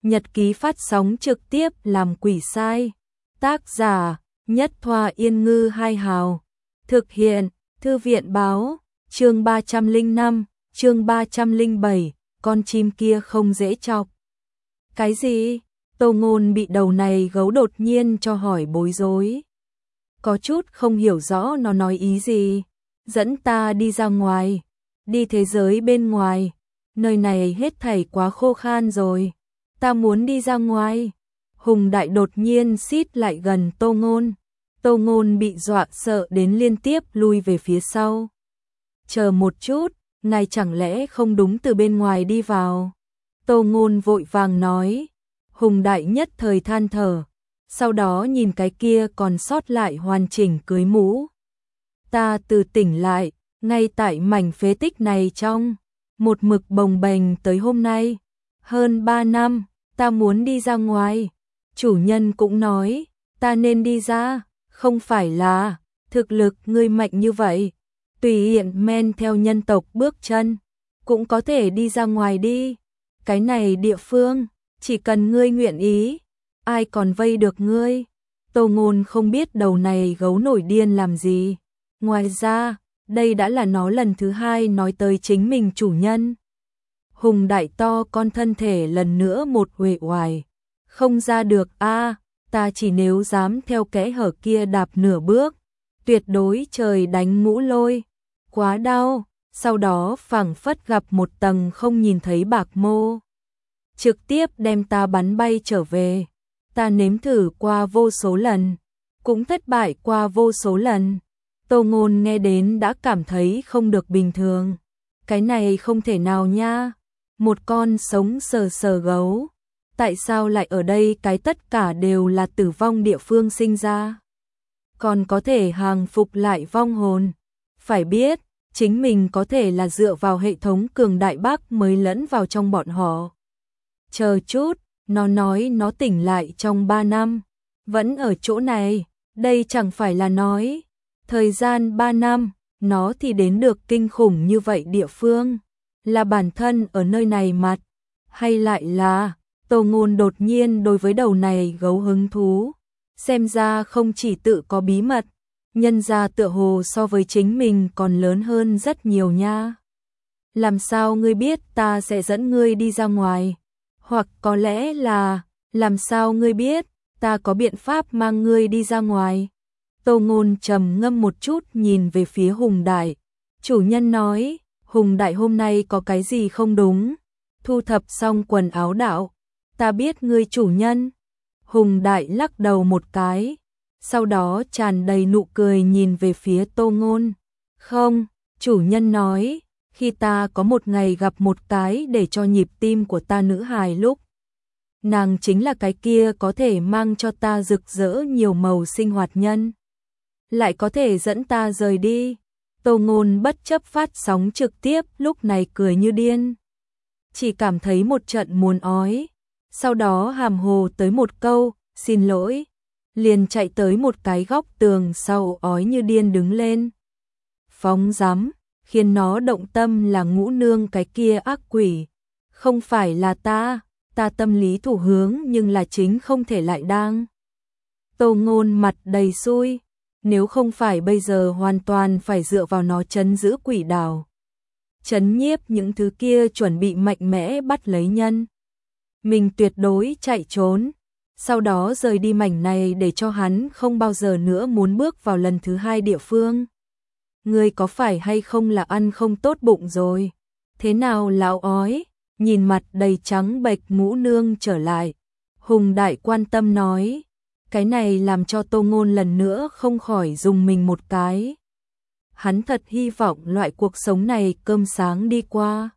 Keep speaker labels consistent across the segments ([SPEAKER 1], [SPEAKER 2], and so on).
[SPEAKER 1] Nhật ký phát sóng trực tiếp làm quỷ sai. Tác giả Nhất Thoa Yên Ngư Hai Hào. Thực hiện Thư viện Báo. Chương 305, chương 307, con chim kia không dễ chọc. Cái gì? Tô Ngôn bị đầu này gấu đột nhiên cho hỏi bối rối. Có chút không hiểu rõ nó nói ý gì. Dẫn ta đi ra ngoài, đi thế giới bên ngoài. Nơi này hết thảy quá khô khan rồi. Ta muốn đi ra ngoài. Hùng Đại đột nhiên xít lại gần Tô Ngôn. Tô Ngôn bị dọa sợ đến liên tiếp lui về phía sau. Chờ một chút, ngài chẳng lẽ không đúng từ bên ngoài đi vào? Tô Ngôn vội vàng nói. Hùng Đại nhất thời than thở, sau đó nhìn cái kia còn sót lại hoàn chỉnh cưới mũ. Ta từ tỉnh lại, ngay tại mảnh phế tích này trong một mực bồng bềnh tới hôm nay. Hơn 3 năm, ta muốn đi ra ngoài. Chủ nhân cũng nói, ta nên đi ra, không phải là thực lực ngươi mạnh như vậy. Tùy hiện men theo nhân tộc bước chân, cũng có thể đi ra ngoài đi. Cái này địa phương, chỉ cần ngươi nguyện ý, ai còn vây được ngươi. Tô Ngôn không biết đầu này gấu nổi điên làm gì. Ngoài ra, đây đã là nó lần thứ hai nói tới chính mình chủ nhân. Hùng Đại to con thân thể lần nữa một uể oải. Không ra được a, ta chỉ nếu dám theo kẽ hở kia đạp nửa bước, tuyệt đối trời đánh mũ lôi. Quá đau, sau đó phảng phất gặp một tầng không nhìn thấy bạc mô. Trực tiếp đem ta bắn bay trở về. Ta nếm thử qua vô số lần, cũng thất bại qua vô số lần. Tô Ngôn nghe đến đã cảm thấy không được bình thường. Cái này không thể nào nha. Một con sống sờ sờ gấu, tại sao lại ở đây? Cái tất cả đều là tử vong địa phương sinh ra, còn có thể hàng phục lại vong hồn. Phải biết, chính mình có thể là dựa vào hệ thống cường đại bác mới lẫn vào trong bọn họ. Chờ chút, nó nói nó tỉnh lại trong 3 năm, vẫn ở chỗ này. Đây chẳng phải là nói thời gian 3 năm, nó thì đến được kinh khủng như vậy địa phương. Là bản thân ở nơi này mặt, hay lại là Tô Ngôn đột nhiên đối với đầu này gấu hứng thú. Xem ra không chỉ tự có bí mật, nhân ra tựa hồ so với chính mình còn lớn hơn rất nhiều nha. Làm sao ngươi biết ta sẽ dẫn ngươi đi ra ngoài? Hoặc có lẽ là, làm sao ngươi biết ta có biện pháp mang ngươi đi ra ngoài? Tô Ngôn trầm ngâm một chút nhìn về phía Hùng Đại. Chủ nhân nói, Hùng Đại hôm nay có cái gì không đúng? Thu thập xong quần áo đạo. Ta biết ngươi chủ nhân. Hùng Đại lắc đầu một cái, sau đó tràn đầy nụ cười nhìn về phía Tô Ngôn. Không, chủ nhân nói, khi ta có một ngày gặp một cái để cho nhịp tim của ta nữ hài lúc, nàng chính là cái kia có thể mang cho ta rực rỡ nhiều màu sinh hoạt nhân, lại có thể dẫn ta rời đi. Tô Ngôn bất chấp phát sóng trực tiếp lúc này cười như điên, chỉ cảm thấy một trận muốn ói, sau đó hàm hồ tới một câu, xin lỗi, liền chạy tới một cái góc tường sau ói như điên đứng lên. Phóng dám, khiến nó động tâm là Ngũ Nương cái kia ác quỷ, không phải là ta tâm lý thủ hướng nhưng là chính không thể lại đang. Tô Ngôn mặt đầy xui, nếu không phải bây giờ hoàn toàn phải dựa vào nó trấn giữ quỷ đảo, trấn nhiếp những thứ kia chuẩn bị mạnh mẽ bắt lấy nhân. Mình tuyệt đối chạy trốn, sau đó rời đi mảnh này để cho hắn không bao giờ nữa muốn bước vào lần thứ hai địa phương. Ngươi có phải hay không là ăn không tốt bụng rồi? Thế nào lão ói? Nhìn mặt đầy trắng bệch Ngũ Nương trở lại. Hùng Đại quan tâm nói. Cái này làm cho Tô Ngôn lần nữa không khỏi dùng mình một cái. Hắn thật hy vọng loại cuộc sống này cơm sáng đi qua.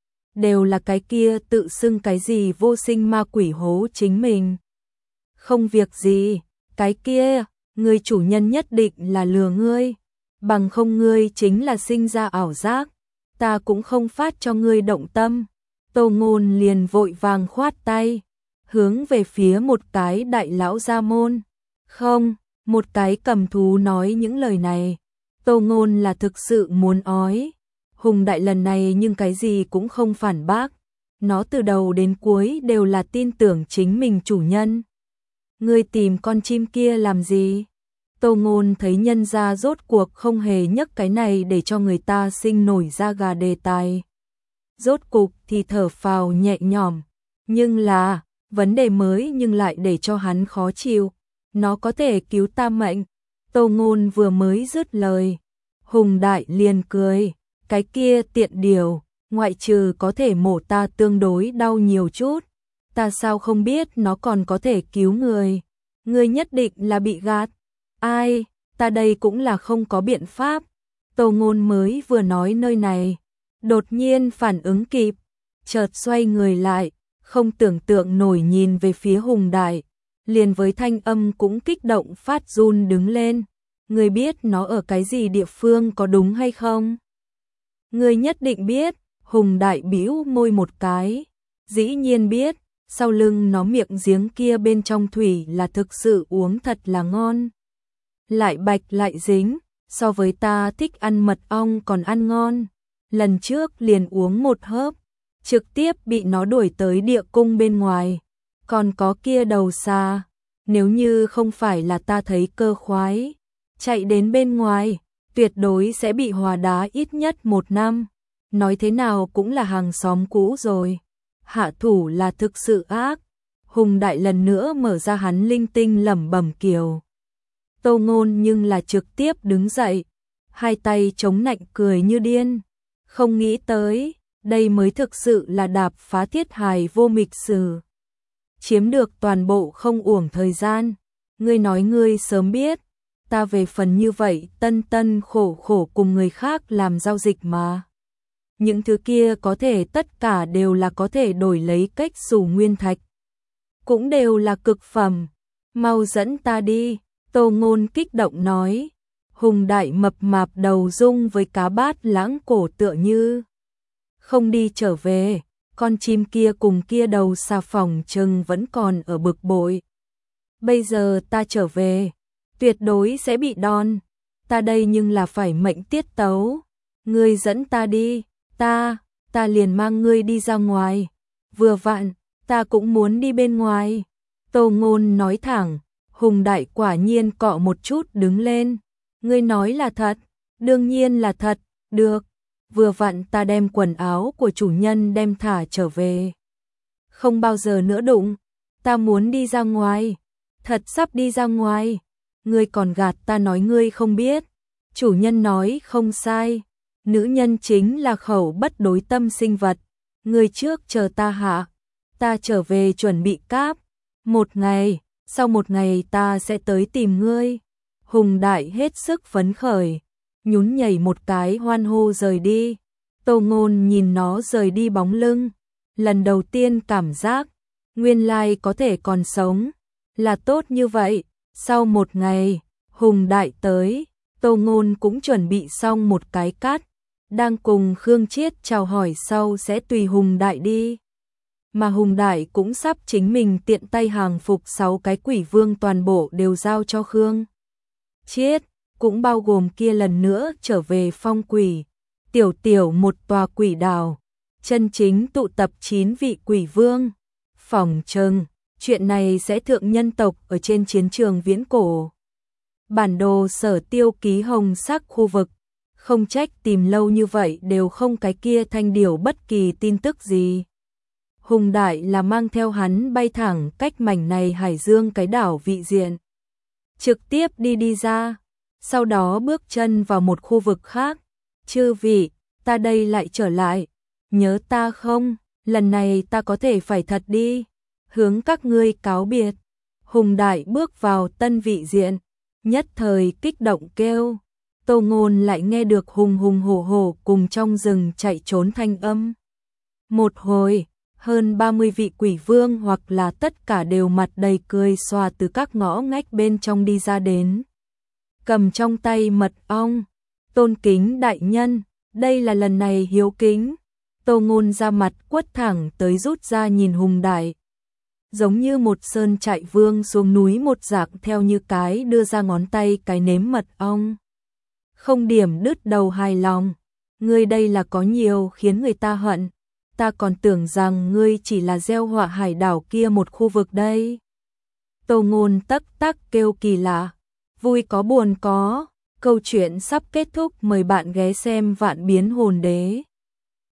[SPEAKER 1] Đều là cái kia tự xưng cái gì vô sinh ma quỷ hố chính mình. Không việc gì, cái kia, người chủ nhân nhất định là lừa ngươi. Bằng không ngươi chính là sinh ra ảo giác, ta cũng không phát cho ngươi động tâm. Tô Ngôn liền vội vàng khoát tay, hướng về phía một cái đại lão gia môn. Không, một cái cầm thú nói những lời này. Tô Ngôn là thực sự muốn ói. Hùng Đại lần này nhưng cái gì cũng không phản bác, nó từ đầu đến cuối đều là tin tưởng chính mình chủ nhân. Ngươi tìm con chim kia làm gì? Tô Ngôn thấy nhân gia rốt cuộc không hề nhắc cái này để cho người ta sinh nổi da gà đề tài. Rốt cục thì thở phào nhẹ nhõm, nhưng là, vấn đề mới nhưng lại để cho hắn khó chịu. Nó có thể cứu ta mệnh. Tô Ngôn vừa mới dứt lời, Hùng Đại liền cười, cái kia tiện điều, ngoại trừ có thể mổ ta tương đối đau nhiều chút, ta sao không biết nó còn có thể cứu người. Ngươi nhất định là bị gạt. Ai, ta đây cũng là không có biện pháp. Tô Ngôn mới vừa nói nơi này, đột nhiên phản ứng kịp, chợt xoay người lại, không tưởng tượng nổi nhìn về phía Hùng Đại, liền với thanh âm cũng kích động phát run đứng lên. Ngươi biết nó ở cái gì địa phương có đúng hay không? Ngươi nhất định biết. Hùng Đại bĩu môi một cái, dĩ nhiên biết, sau lưng nó miệng giếng kia bên trong thủy là thực sự uống thật là ngon. Lại bạch lại dính, so với ta thích ăn mật ong còn ăn ngon. Lần trước liền uống một hớp, trực tiếp bị nó đuổi tới địa cung bên ngoài. Còn có kia đầu xà, nếu như không phải là ta thấy cơ khoái, chạy đến bên ngoài, tuyệt đối sẽ bị hòa đá ít nhất 1 năm. Nói thế nào cũng là hàng xóm cũ rồi. Hạ thủ là thực sự ác. Hùng Đại lần nữa mở ra hắn linh tinh lẩm bẩm kiều. Tô Ngôn nhưng là trực tiếp đứng dậy, hai tay chống nạnh cười như điên. Không nghĩ tới, đây mới thực sự là đạp phá thiết hài vô mịch sử. Chiếm được toàn bộ không uổng thời gian. Ngươi nói ngươi sớm biết, ta về phần như vậy tân tân khổ khổ cùng người khác làm giao dịch mà. Những thứ kia có thể tất cả đều là có thể đổi lấy cách xù nguyên thạch. Cũng đều là cực phẩm. Mau dẫn ta đi. Tô Ngôn kích động nói. Hùng Đại mập mạp đầu rung với cá bát lãng cổ tựa như không đi trở về. Con chim kia cùng kia đầu xà phòng chừng vẫn còn ở bực bội. Bây giờ ta trở về, tuyệt đối sẽ bị đòn. Ta đây nhưng là phải mệnh tiết tấu. Ngươi dẫn ta đi. Ta liền mang ngươi đi ra ngoài. Vừa vặn, ta cũng muốn đi bên ngoài. Tô Ngôn nói thẳng. Hùng Đại quả nhiên cọ một chút đứng lên. Ngươi nói là thật? Đương nhiên là thật. Được. Vừa vặn ta đem quần áo của chủ nhân đem thả trở về. Không bao giờ nữa đụng. Ta muốn đi ra ngoài. Thật sắp đi ra ngoài. Ngươi còn gạt ta nói ngươi không biết. Chủ nhân nói không sai. Nữ nhân chính là khẩu bất đối tâm sinh vật. Ngươi trước chờ ta hạ. Ta trở về chuẩn bị cáp. 1 ngày, sau 1 ngày ta sẽ tới tìm ngươi. Hùng Đại hết sức phấn khởi, nhún nhảy một cái hoan hô rời đi. Tô Ngôn nhìn nó rời đi bóng lưng, lần đầu tiên cảm giác nguyên lai có thể còn sống là tốt như vậy. Sau 1 ngày, Hùng Đại tới, Tô Ngôn cũng chuẩn bị xong một cái cát, đang cùng Khương Chiết chào hỏi sau sẽ tùy Hùng Đại đi. Mà Hùng Đại cũng sắp chính mình tiện tay hàng phục 6 cái quỷ vương toàn bộ đều giao cho Khương Chiết, cũng bao gồm kia lần nữa trở về phong quỷ, tiểu một tòa quỷ đảo, chân chính tụ tập 9 vị quỷ vương. Phỏng chừng, chuyện này sẽ thượng nhân tộc ở trên chiến trường viễn cổ. Bản đồ Sở Tiêu ký hồng sắc khu vực, không trách tìm lâu như vậy đều không cái kia thanh điểu bất kỳ tin tức gì. Hùng Đại là mang theo hắn bay thẳng cách mảnh này hải dương cái đảo vị diện. Trực tiếp đi ra, sau đó bước chân vào một khu vực khác. Chư vị, ta đây lại trở lại, nhớ ta không? Lần này ta có thể phải thật đi, hướng các ngươi cáo biệt. Hùng Đại bước vào tân vị diện, nhất thời kích động kêu. Tô Ngôn lại nghe được hùng hùng hổ hổ cùng trong rừng chạy trốn thanh âm. Một hồi, hơn 30 vị quỷ vương hoặc là tất cả đều mặt đầy cười xòa từ các ngõ ngách bên trong đi ra đến. Cầm trong tay mật ong. Tôn kính đại nhân, đây là lần này hiếu kính. Tô Ngôn ra mặt quất thẳng tới rút ra nhìn Hùng Đại. Giống như một sơn trại vương xuống núi một dạng theo như cái đưa ra ngón tay cái nếm mật ong. Không điểm đứt đầu hài lòng. Ngươi đây là có nhiều khiến người ta hận. ta còn tưởng rằng ngươi chỉ là gieo họa hải đảo kia một khu vực đây. Tô Ngôn tắc tắc kêu kỳ lạ, vui có buồn có, câu chuyện sắp kết thúc, mời bạn ghé xem Vạn Biến Hồn Đế.